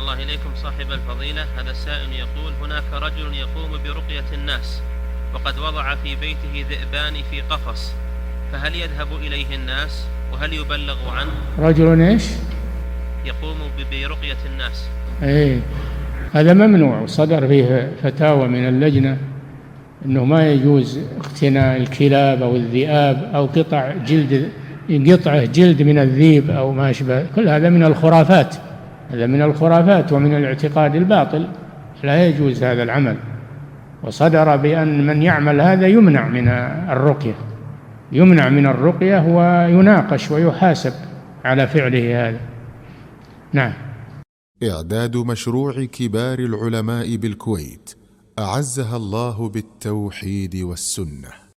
الله إليكم صاحب الفضيلة. هذا السائل يقول: هناك رجل يقوم برقية الناس وقد وضع في بيته ذئبان في قفص، فهل يذهب إليه الناس وهل يبلغ عنه؟ رجل إيش؟ يقوم برقية الناس. إيه، هذا ممنوع، وصدر فيه فتاوى من اللجنة أنه ما يجوز اقتناء الكلاب أو الذئاب أو قطعة جلد من الذيب أو ما أشبه. كل هذا من الخرافات، هذا من الخرافات ومن الاعتقاد الباطل، لا يجوز هذا العمل. وصدر بأن من يعمل هذا يمنع من الرقية ويناقش ويحاسب على فعله هذا. نعم. إعداد مشروع كبار العلماء بالكويت أعزها الله بالتوحيد والسنة.